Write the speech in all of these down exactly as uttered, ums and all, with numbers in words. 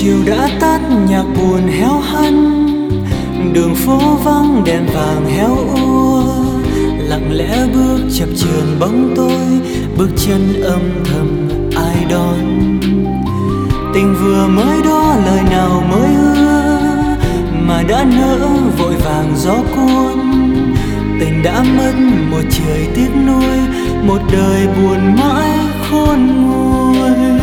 Chiều đã tắt nhạc buồn héo hắt, đường phố vắng đèn vàng héo úa, lặng lẽ bước chập chờn bóng tối, bước chân âm thầm ai đón. Tình vừa mới đó lời nào mới hứa, mà đã nỡ vội vàng gió cuốn. Tình đã mất một trời tiếc nuối, một đời buồn mãi khôn nguôi.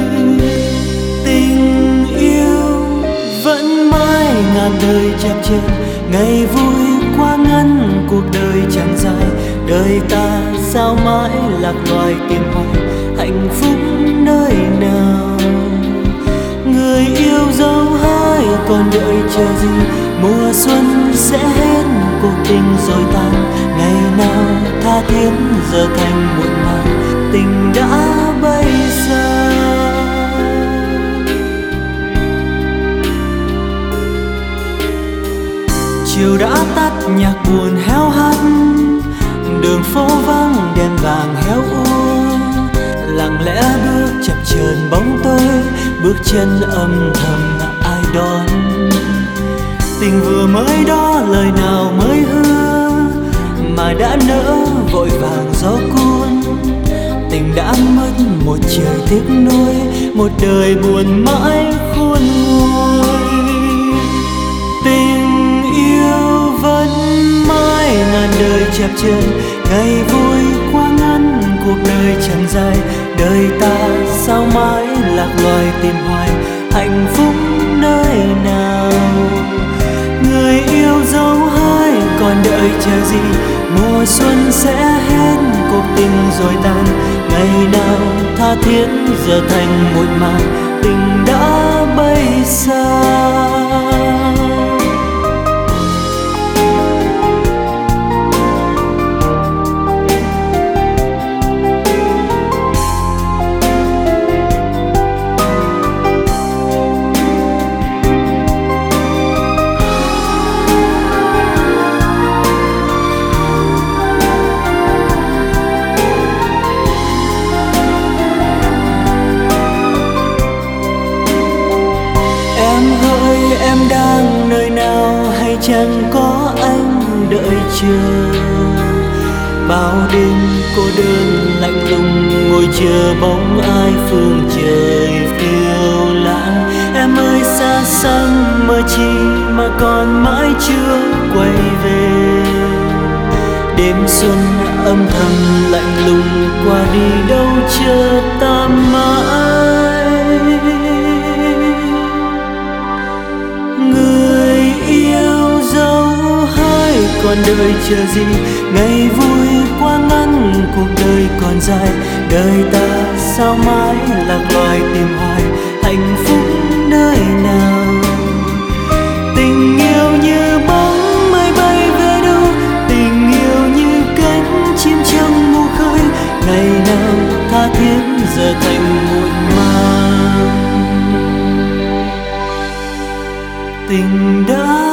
Tình yêu vẫn mãi ngàn đời chập chờn, ngày vui qua ngắn cuộc đời chẳng dài. Đời ta sao mãi lạc loài tìm hoài hạnh phúc nơi nào? Người yêu dấu hai còn đợi chờ gì? Mùa xuân sẽ hết cuộc tình rồi tan, ngày nào tha thiết giờ thành muộn màng. Tình đã bay xa, chiều đã tắt nhạc buồn héo hắt, đường phố vắng đèn vàng héo úa, lặng lẽ bước chập chờn bóng tối, bước chân âm thầm ai đón. Tình vừa mới đó lời nào mới hứa, mà đã nỡ vội vàng gió cuốn. Tình đã mất một trời tiếc nuối, một đời buồn mãi khôn nguôi. Tình yêu vẫn mãi ngàn đời chập chờn, ngày vui qua ngắn cuộc đời chẳng dài. Đời ta sao mãi lạc loài tìm hoài hạnh phúc nơi nào? Người yêu dấu hai còn đợi chờ gì? Mùa xuân sẽ hết cuộc tình rồi tan, ngày nào tha thiết giờ thành muộn màng. Tình đã bay xa, em đang nơi nào hay chẳng có anh đợi chờ? Bao đêm cô đơn lạnh lùng ngồi chờ bóng ai phương trời phiêu lãng. Em ơi xa xăm mơ chi mà còn mãi chưa quay về? Đêm xuân âm thầm lạnh lùng qua đi đâu chờ ta mãi. Người yêu dấu hai còn đợi chờ gì? Ngày vui qua ngắn cuộc đời còn dài. Đời ta sao mãi lạc loài tìm hoài hạnh phúc nơi nào? Tình yêu như bóng mây bay về đâu? Tình yêu như cánh chim trong mù khơi, ngày nào tha thiết giờ thành muộn màng. Tình đã